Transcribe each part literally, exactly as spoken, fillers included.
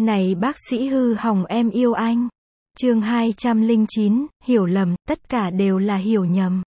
Này bác sĩ hư hỏng em yêu anh. Chương hai trăm lẻ chín, hiểu lầm, tất cả đều là hiểu nhầm.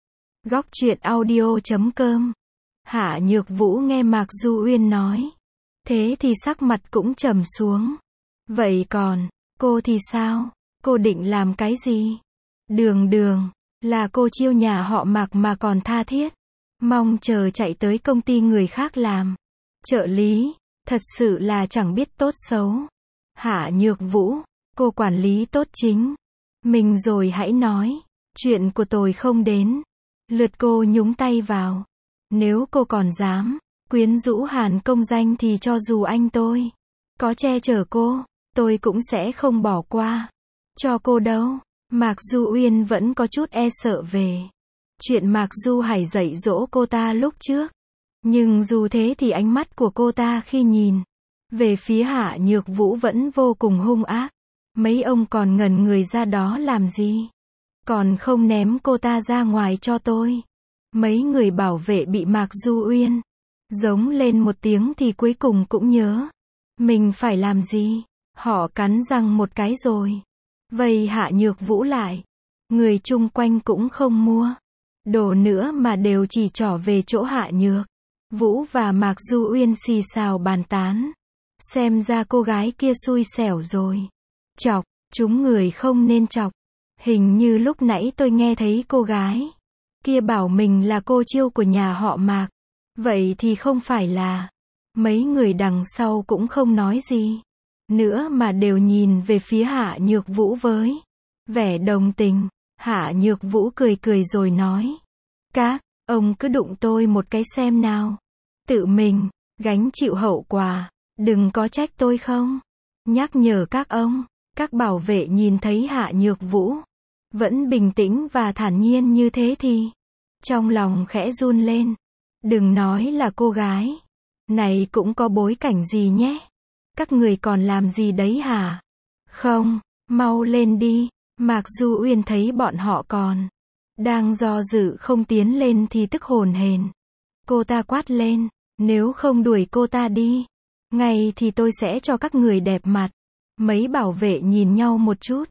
Góc truyện audio chấm com. Hạ Nhược Vũ nghe Mạc Du Uyên nói. Thế thì sắc mặt cũng trầm xuống. Vậy còn, cô thì sao? Cô định làm cái gì? Đường đường, là cô chiêu nhà họ Mạc mà còn tha thiết. Mong chờ chạy tới công ty người khác làm. Trợ lý, thật sự là chẳng biết tốt xấu. Hạ Nhược Vũ, cô quản lý tốt chính mình rồi hãy nói. Chuyện của tôi không đến lượt cô nhúng tay vào. Nếu cô còn dám quyến rũ Hàn Công Danh thì cho dù anh tôi có che chở cô, tôi cũng sẽ không bỏ qua cho cô đâu. Mạc Du Uyên vẫn có chút e sợ về chuyện Mạc Du Hải dạy dỗ cô ta lúc trước. Nhưng dù thế thì ánh mắt của cô ta khi nhìn về phía Hạ Nhược Vũ vẫn vô cùng hung ác. Mấy ông còn ngẩn người ra đó làm gì? Còn không ném cô ta ra ngoài cho tôi. Mấy người bảo vệ bị Mạc Du Uyên giống lên một tiếng thì cuối cùng cũng nhớ mình phải làm gì. Họ cắn răng một cái rồi vây Hạ Nhược Vũ lại. Người chung quanh cũng không mua đồ nữa mà đều chỉ trỏ về chỗ Hạ Nhược Vũ và Mạc Du Uyên xì xào bàn tán. Xem ra cô gái kia xui xẻo rồi. Chọc, chúng người không nên chọc. Hình như lúc nãy tôi nghe thấy cô gái kia bảo mình là cô chiêu của nhà họ Mạc. Vậy thì không phải là. Mấy người đằng sau cũng không nói gì nữa mà đều nhìn về phía Hạ Nhược Vũ với vẻ đồng tình. Hạ Nhược Vũ cười cười rồi nói. Các ông cứ đụng tôi một cái xem nào. Tự mình gánh chịu hậu quả. Đừng có trách tôi không. Nhắc nhở các ông. Các bảo vệ nhìn thấy Hạ Nhược Vũ vẫn bình tĩnh và thản nhiên như thế thì trong lòng khẽ run lên. Đừng nói là cô gái này cũng có bối cảnh gì nhé. Các người còn làm gì đấy hả? Không, mau lên đi. Mạc Du Uyên thấy bọn họ còn đang do dự không tiến lên thì tức hồn hển. Cô ta quát lên, nếu không đuổi cô ta đi ngay thì tôi sẽ cho các người đẹp mặt. Mấy bảo vệ nhìn nhau một chút.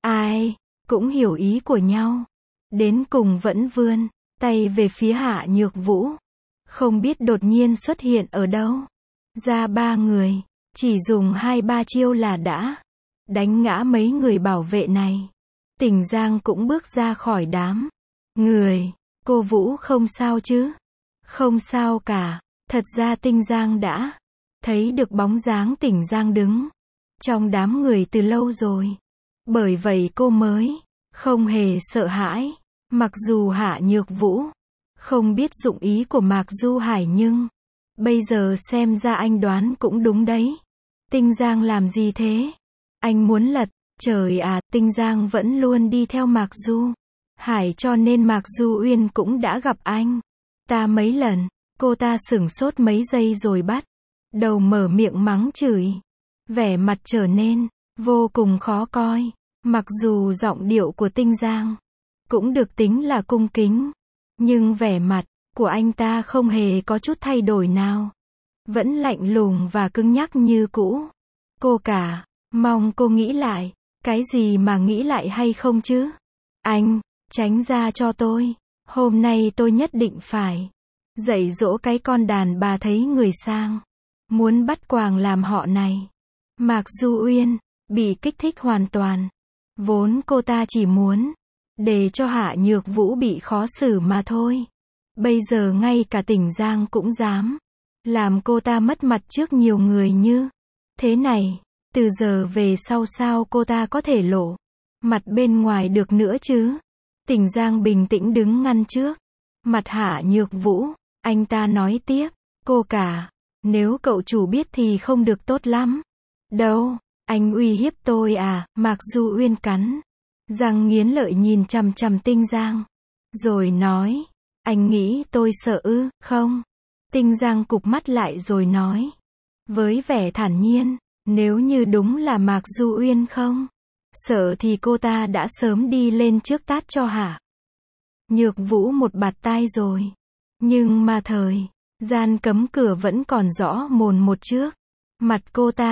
Ai cũng hiểu ý của nhau. Đến cùng vẫn vươn tay về phía Hạ Nhược Vũ. Không biết đột nhiên xuất hiện ở đâu ra ba người. Chỉ dùng hai ba chiêu là đã đánh ngã mấy người bảo vệ này. Tỉnh Giang cũng bước ra khỏi đám người. Cô Vũ không sao chứ? Không sao cả. Thật ra Tinh Giang đã thấy được bóng dáng Tỉnh Giang đứng trong đám người từ lâu rồi. Bởi vậy cô mới không hề sợ hãi. Mặc dù Hạ Nhược Vũ không biết dụng ý của Mạc Du Hải nhưng bây giờ xem ra anh đoán cũng đúng đấy. Tinh Giang làm gì thế? Anh muốn lật. Trời à, Tinh Giang vẫn luôn đi theo Mạc Du Hải cho nên Mạc Du Uyên cũng đã gặp anh ta mấy lần. Cô ta sửng sốt mấy giây rồi bắt đầu mở miệng mắng chửi. Vẻ mặt trở nên vô cùng khó coi. Mặc dù giọng điệu của Tinh Giang cũng được tính là cung kính, nhưng vẻ mặt của anh ta không hề có chút thay đổi nào. Vẫn lạnh lùng và cứng nhắc như cũ. Cô cả, mong cô nghĩ lại. Cái gì mà nghĩ lại hay không chứ? Anh, tránh ra cho tôi. Hôm nay tôi nhất định phải dạy dỗ cái con đàn bà thấy người sang muốn bắt quàng làm họ này. Mạc Du Uyên bị kích thích hoàn toàn. Vốn cô ta chỉ muốn để cho Hạ Nhược Vũ bị khó xử mà thôi. Bây giờ ngay cả Tỉnh Giang cũng dám làm cô ta mất mặt trước nhiều người như thế này. Từ giờ về sau sao cô ta có thể lộ mặt bên ngoài được nữa chứ? Tỉnh Giang bình tĩnh đứng ngăn trước mặt Hạ Nhược Vũ. Anh ta nói tiếp. Cô cả, nếu cậu chủ biết thì không được tốt lắm đâu. Anh uy hiếp tôi à? Mạc Du Uyên cắn răng nghiến lợi nhìn chằm chằm Tinh Giang rồi nói. Anh nghĩ tôi sợ ư? Không. Tinh Giang cụp mắt lại rồi nói với vẻ thản nhiên. Nếu như đúng là Mạc Du Uyên không sợ thì cô ta đã sớm đi lên trước tát cho Hạ Nhược Vũ một bạt tai rồi. Nhưng mà thời gian cấm cửa vẫn còn rõ mồn một trước mặt cô ta.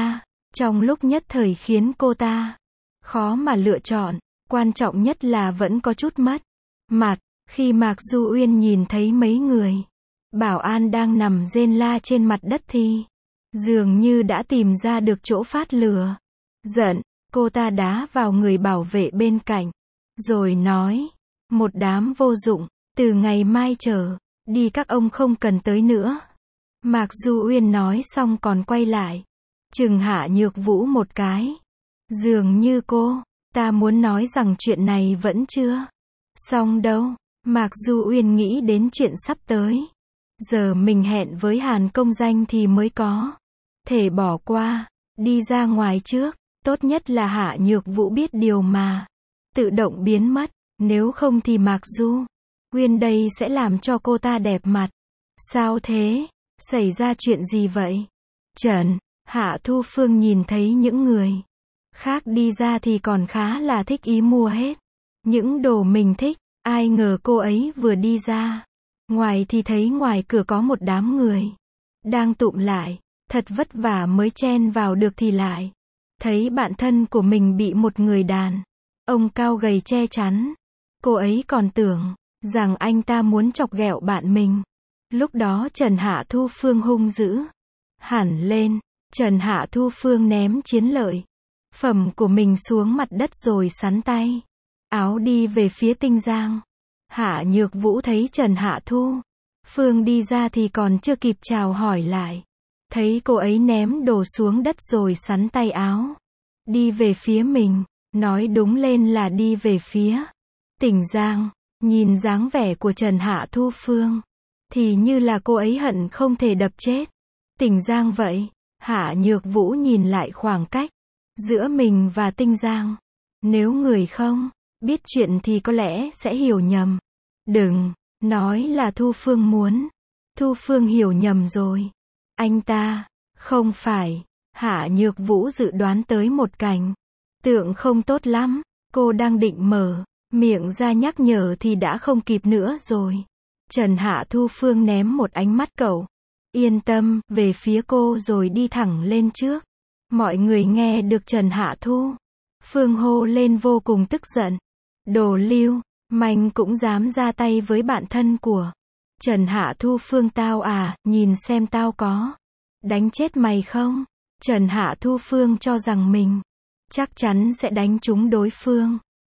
trong lúc nhất thời khiến cô ta khó mà lựa chọn, quan trọng nhất là vẫn có chút mất mặt. Khi Mạc Du Uyên nhìn thấy mấy người bảo an đang nằm rên la trên mặt đất thì dường như đã tìm ra được chỗ phát lửa. Giận, cô ta đá vào người bảo vệ bên cạnh, rồi nói, một đám vô dụng, từ ngày mai trở đi các ông không cần tới nữa. Mạc Du Uyên nói xong còn quay lại, chừng Hạ Nhược Vũ một cái. Dường như cô ta muốn nói rằng chuyện này vẫn chưa xong đâu. Mạc Du Uyên nghĩ đến chuyện sắp tới. Giờ mình hẹn với Hàn Công Danh thì mới có thể bỏ qua, đi ra ngoài trước. Tốt nhất là Hạ Nhược Vũ biết điều mà tự động biến mất, nếu không thì Mạc Du Uyên đây sẽ làm cho cô ta đẹp mặt. Sao thế? Xảy ra chuyện gì vậy? Trần Hạ Thu Phương nhìn thấy những người khác đi ra thì còn khá là thích ý mua hết những đồ mình thích. Ai ngờ cô ấy vừa đi ra ngoài thì thấy ngoài cửa có một đám người đang tụm lại, thật vất vả mới chen vào được thì lại thấy bạn thân của mình bị một người đàn ông cao gầy che chắn. Cô ấy còn tưởng rằng anh ta muốn chọc ghẹo bạn mình. Lúc đó Trần Hạ Thu Phương hung dữ hẳn lên. Trần Hạ Thu Phương ném chiến lợi phẩm của mình xuống mặt đất rồi sắn tay áo đi về phía Tinh Giang. Hạ Nhược Vũ thấy Trần Hạ Thu Phương đi ra thì còn chưa kịp chào hỏi lại, thấy cô ấy ném đồ xuống đất rồi sắn tay áo đi về phía mình, nói đúng lên là đi về phía Tỉnh Giang. Nhìn dáng vẻ của Trần Hạ Thu Phương thì như là cô ấy hận không thể đập chết Tỉnh Giang vậy. Hạ Nhược Vũ nhìn lại khoảng cách giữa mình và Tinh Giang. Nếu người không biết chuyện thì có lẽ sẽ hiểu nhầm. Đừng nói là Thu Phương muốn. Thu Phương hiểu nhầm rồi. Anh ta không phải. Hạ Nhược Vũ dự đoán tới một cảnh tượng không tốt lắm. Cô đang định mở miệng ra nhắc nhở thì đã không kịp nữa rồi. Trần Hạ Thu Phương ném một ánh mắt cậu yên tâm về phía cô rồi đi thẳng lên trước. Mọi người nghe được Trần Hạ Thu Phương hô lên vô cùng tức giận. Đồ lưu manh cũng dám ra tay với bạn thân của Trần Hạ Thu Phương tao à, nhìn xem tao có đánh chết mày không. Trần Hạ Thu Phương cho rằng mình chắc chắn sẽ đánh trúng đối phương.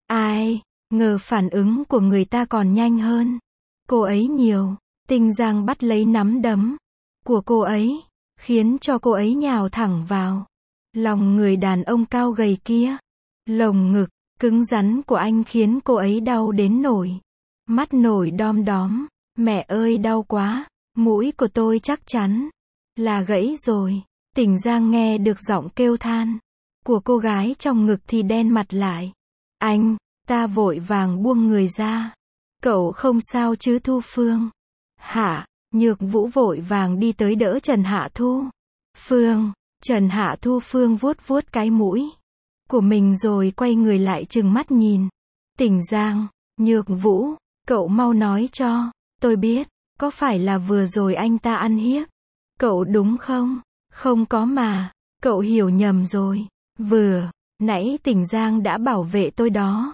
Ai ngờ phản ứng của người ta còn nhanh hơn cô ấy nhiều. Tinh Giang bắt lấy nắm đấm của cô ấy, khiến cho cô ấy nhào thẳng vào lòng người đàn ông cao gầy kia. Lồng ngực cứng rắn của anh khiến cô ấy đau đến nổi mắt nổi đom đóm. Mẹ ơi đau quá, mũi của tôi chắc chắn là gãy rồi. Tỉnh Giang nghe được giọng kêu than của cô gái trong ngực thì đen mặt lại. Anh ta vội vàng buông người ra. Cậu không sao chứ Thu Phương? Hạ Nhược Vũ vội vàng đi tới đỡ Trần Hạ Thu Phương. Trần Hạ Thu Phương vuốt vuốt cái mũi của mình rồi quay người lại trừng mắt nhìn Tỉnh Giang. Nhược Vũ, cậu mau nói cho tôi biết, có phải là vừa rồi anh ta ăn hiếp cậu đúng không? Không có mà, cậu hiểu nhầm rồi. Vừa nãy Tỉnh Giang đã bảo vệ tôi đó.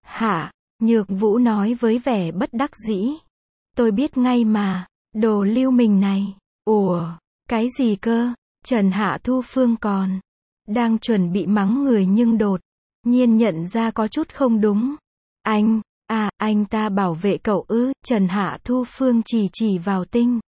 Hạ Nhược Vũ nói với vẻ bất đắc dĩ. Tôi biết ngay mà, đồ lưu mình này. Ủa, cái gì cơ? Trần Hạ Thu Phương còn đang chuẩn bị mắng người nhưng đột nhiên nhận ra có chút không đúng. Anh, à, anh ta bảo vệ cậu ư? Trần Hạ Thu Phương chỉ chỉ vào Tinh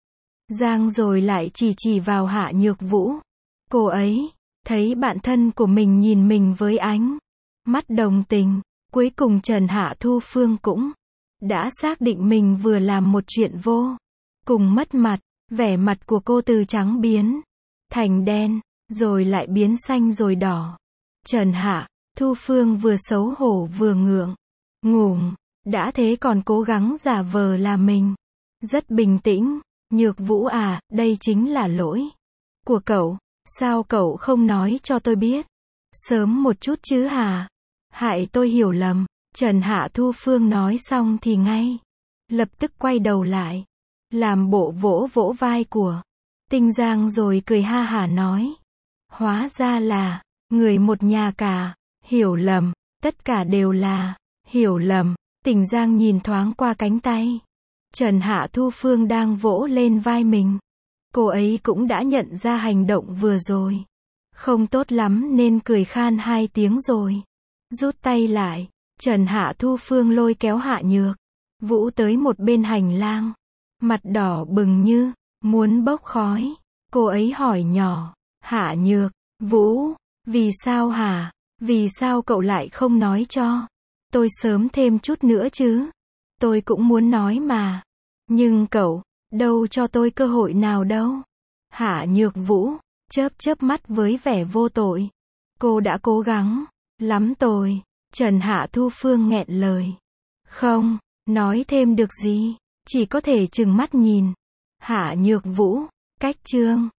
Giang rồi lại chỉ chỉ vào Hạ Nhược Vũ. Cô ấy thấy bạn thân của mình nhìn mình với ánh mắt đồng tình. Cuối cùng Trần Hạ Thu Phương cũng đã xác định mình vừa làm một chuyện vô cùng mất mặt. Vẻ mặt của cô từ trắng biến thành đen, rồi lại biến xanh rồi đỏ. Trần Hạ Thu Phương vừa xấu hổ vừa ngượng ngùng, đã thế còn cố gắng giả vờ là mình rất bình tĩnh. Nhược Vũ à, đây chính là lỗi của cậu. Sao cậu không nói cho tôi biết sớm một chút chứ hả? Hại tôi hiểu lầm. Trần Hạ Thu Phương nói xong thì ngay lập tức quay đầu lại, làm bộ vỗ vỗ vai của Tinh Giang rồi cười ha hả nói. Hóa ra là, người một nhà cả, hiểu lầm, tất cả đều là, hiểu lầm. Tỉnh Giang nhìn thoáng qua cánh tay. Trần Hạ Thu Phương đang vỗ lên vai mình. Cô ấy cũng đã nhận ra hành động vừa rồi. Không tốt lắm nên cười khan hai tiếng rồi. Rút tay lại, Trần Hạ Thu Phương lôi kéo Hạ Nhược Vũ tới một bên hành lang. Mặt đỏ bừng như, muốn bốc khói. Cô ấy hỏi nhỏ, Hạ Nhược Vũ, vì sao hả? Vì sao cậu lại không nói cho tôi sớm thêm chút nữa chứ? Tôi cũng muốn nói mà. Nhưng cậu, đâu cho tôi cơ hội nào đâu. Hạ Nhược Vũ, chớp chớp mắt với vẻ vô tội. Cô đã cố gắng lắm rồi. Trần Hạ Thu Phương nghẹn lời. Không, nói thêm được gì. Chỉ có thể trừng mắt nhìn. Hạ Nhược Vũ, cách chương.